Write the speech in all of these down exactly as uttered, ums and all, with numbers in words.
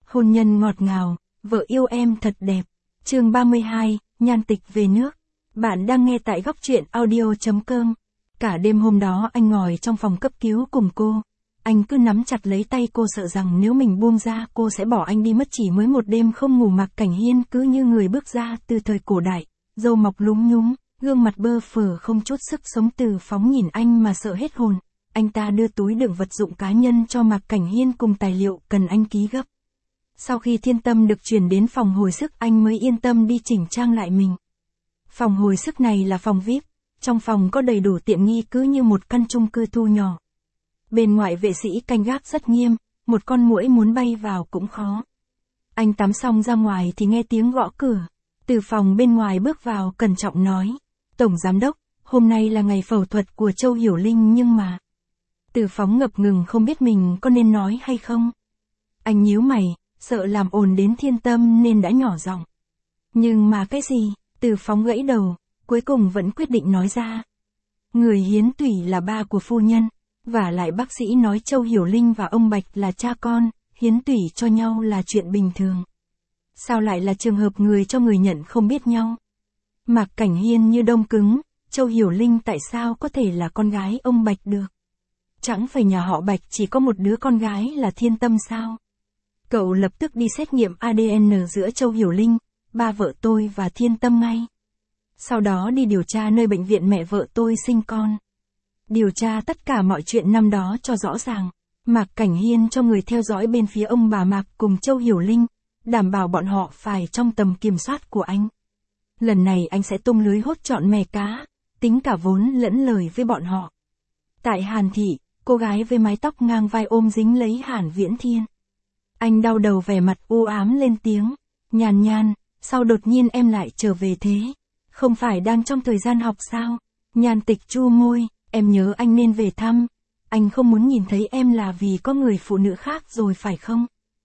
Hôn nhân ngọt ngào, vợ yêu em thật đẹp. Chương ba mươi hai, Nhan Tịch về nước. Bạn đang nghe tại góc truyện audio chấm com. Cả đêm hôm đó anh ngồi trong phòng cấp cứu cùng cô. Anh cứ nắm chặt lấy tay cô, sợ rằng nếu mình buông ra cô sẽ bỏ anh đi mất. Chỉ mới một đêm không ngủ, Mạc Cảnh Hiên cứ như người bước ra từ thời cổ đại, râu mọc lúm nhúm, gương mặt bơ phờ không chút sức sống. Từ Phóng nhìn anh mà sợ hết hồn. Anh ta đưa túi đựng vật dụng cá nhân cho Mạc Cảnh Hiên cùng tài liệu cần anh ký gấp. Sau khi Thiên Tâm được chuyển đến phòng hồi sức, anh mới yên tâm đi chỉnh trang lại mình. Phòng hồi sức này là phòng vi ai pi, trong phòng có đầy đủ tiện nghi, cứ như một căn chung cư thu nhỏ. Bên ngoài vệ sĩ canh gác rất nghiêm, một con muỗi muốn bay vào cũng khó. Anh tắm xong ra ngoài thì nghe tiếng gõ cửa. Từ phòng bên ngoài bước vào, cẩn trọng nói: "Tổng giám đốc, hôm nay là ngày phẫu thuật của Châu Hiểu Linh nhưng mà..." Từ Phóng ngập ngừng không biết mình có nên nói hay không. Anh nhíu mày, sợ làm ồn đến Thiên Tâm nên đã nhỏ giọng: "Nhưng mà cái gì?" Từ Phóng gãy đầu, cuối cùng vẫn quyết định nói ra: "Người hiến tủy là ba của phu nhân, và lại bác sĩ nói Châu Hiểu Linh và ông Bạch là cha con, hiến tủy cho nhau là chuyện bình thường. Sao lại là trường hợp người cho người nhận không biết nhau?" Mạc Cảnh Hiên như đông cứng. Châu Hiểu Linh tại sao có thể là con gái ông Bạch được? Chẳng phải nhà họ Bạch chỉ có một đứa con gái là Thiên Tâm sao? Cậu lập tức đi xét nghiệm a đê en giữa Châu Hiểu Linh, ba vợ tôi và Thiên Tâm ngay. Sau đó đi điều tra nơi bệnh viện mẹ vợ tôi sinh con. Điều tra tất cả mọi chuyện năm đó cho rõ ràng. Mạc Cảnh Hiên cho người theo dõi bên phía ông bà Mạc cùng Châu Hiểu Linh, đảm bảo bọn họ phải trong tầm kiểm soát của anh. Lần này anh sẽ tung lưới hốt trọn mè cá, tính cả vốn lẫn lời với bọn họ. Tại Hàn Thị, cô gái với mái tóc ngang vai ôm dính lấy Hàn Viễn Thiên. Anh đau đầu, vẻ mặt u ám lên tiếng: "Nhàn Nhan, sao đột nhiên em lại trở về thế? Không phải đang trong thời gian học sao?" Nhan Tịch chu môi: "Em nhớ anh nên về thăm. Anh không muốn nhìn thấy em là vì có người phụ nữ khác rồi phải không?"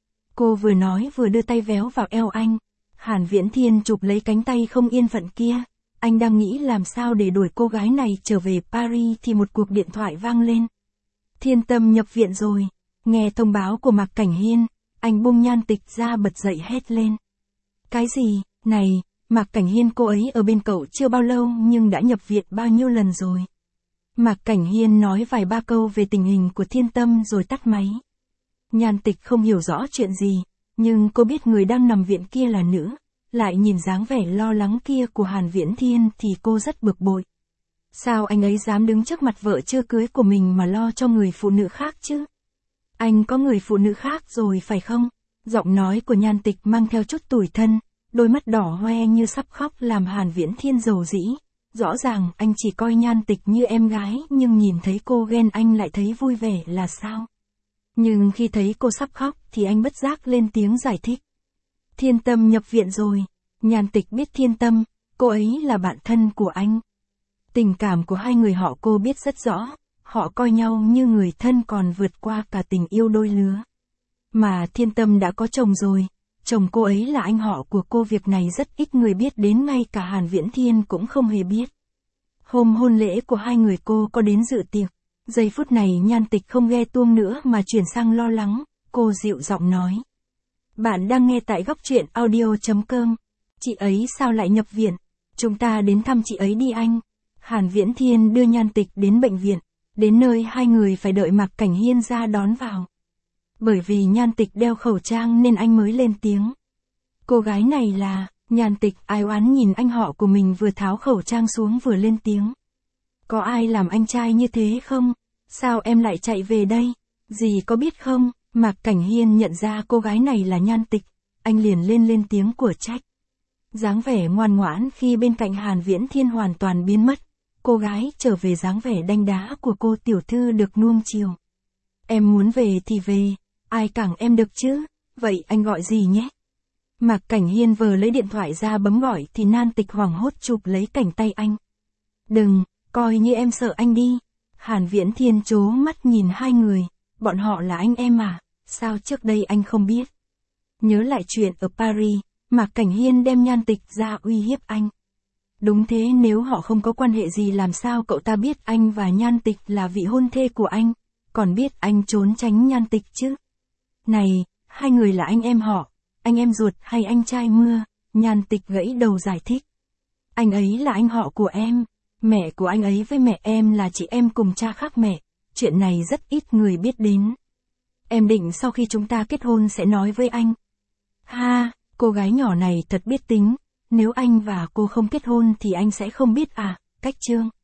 Cô vừa nói vừa đưa tay véo vào eo anh. Hàn Viễn Thiên chụp lấy cánh tay không yên phận kia. Anh đang nghĩ làm sao để đuổi cô gái này trở về Paris thì một cuộc điện thoại vang lên. Thiên Tâm nhập viện rồi. Nghe thông báo của Mạc Cảnh Hiên, anh buông Nhan Tịch ra bật dậy hét lên: "Cái gì? Này, Mạc Cảnh Hiên, cô ấy ở bên cậu chưa bao lâu nhưng đã nhập viện bao nhiêu lần rồi?" Mạc Cảnh Hiên nói vài ba câu về tình hình của Thiên Tâm rồi tắt máy. Nhan Tịch không hiểu rõ chuyện gì, nhưng cô biết người đang nằm viện kia là nữ, lại nhìn dáng vẻ lo lắng kia của Hàn Viễn Thiên thì cô rất bực bội. Sao anh ấy dám đứng trước mặt vợ chưa cưới của mình mà lo cho người phụ nữ khác chứ? Anh có người phụ nữ khác rồi phải không? Giọng nói của Nhan Tịch mang theo chút tủi thân, đôi mắt đỏ hoe như sắp khóc làm Hàn Viễn Thiên dầu dĩ. Rõ ràng anh chỉ coi Nhan Tịch như em gái, nhưng nhìn thấy cô ghen anh lại thấy vui vẻ là sao? Nhưng khi thấy cô sắp khóc thì anh bất giác lên tiếng giải thích: "Thiên Tâm nhập viện rồi." Nhan Tịch biết Thiên Tâm, cô ấy là bạn thân của anh. Tình cảm của hai người họ cô biết rất rõ, họ coi nhau như người thân còn vượt qua cả tình yêu đôi lứa. Mà Thiên Tâm đã có chồng rồi, chồng cô ấy là anh họ của cô, việc này rất ít người biết, đến ngay cả Hàn Viễn Thiên cũng không hề biết. Hôm hôn lễ của hai người cô có đến dự tiệc. Giây phút này Nhan Tịch không ghe tuông nữa mà chuyển sang lo lắng, cô dịu giọng nói: "Bạn đang nghe tại góc truyện audio chấm com. Chị ấy sao lại nhập viện? Chúng ta đến thăm chị ấy đi anh." Hàn Viễn Thiên đưa Nhan Tịch đến bệnh viện, đến nơi hai người phải đợi Mạc Cảnh Hiên ra đón vào. Bởi vì Nhan Tịch đeo khẩu trang nên anh mới lên tiếng: "Cô gái này là..." Nhan Tịch ai oán nhìn anh họ của mình, vừa tháo khẩu trang xuống vừa lên tiếng: "Có ai làm anh trai như thế không? Sao em lại chạy về đây? Dì có biết không?" Mạc Cảnh Hiên nhận ra cô gái này là Nhan Tịch, anh liền lên lên tiếng của trách. Dáng vẻ ngoan ngoãn khi bên cạnh Hàn Viễn Thiên hoàn toàn biến mất, cô gái trở về dáng vẻ đanh đá của cô tiểu thư được nuông chiều. "Em muốn về thì về, ai cản em được chứ, vậy anh gọi gì nhé?" Mạc Cảnh Hiên vừa lấy điện thoại ra bấm gọi thì Nhan Tịch hoảng hốt chụp lấy cánh tay anh. "Đừng, coi như em sợ anh đi." Hàn Viễn Thiên trố mắt nhìn hai người, bọn họ là anh em à, sao trước đây anh không biết? Nhớ lại chuyện ở Paris, Mạc Cảnh Hiên đem Nhan Tịch ra uy hiếp anh. Đúng thế, nếu họ không có quan hệ gì làm sao cậu ta biết anh và Nhan Tịch là vị hôn thê của anh, còn biết anh trốn tránh Nhan Tịch chứ? Này, Hai người là anh em họ, anh em ruột hay anh trai Mưa? Nhan Tịch gãy đầu giải thích. Anh ấy là anh họ của em, mẹ của anh ấy với mẹ em là chị em cùng cha khác mẹ, chuyện này rất ít người biết đến. Em định sau khi chúng ta kết hôn sẽ nói với anh. Ha, cô gái nhỏ này thật biết tính, nếu anh và cô không kết hôn thì anh sẽ không biết à, Cách Trương.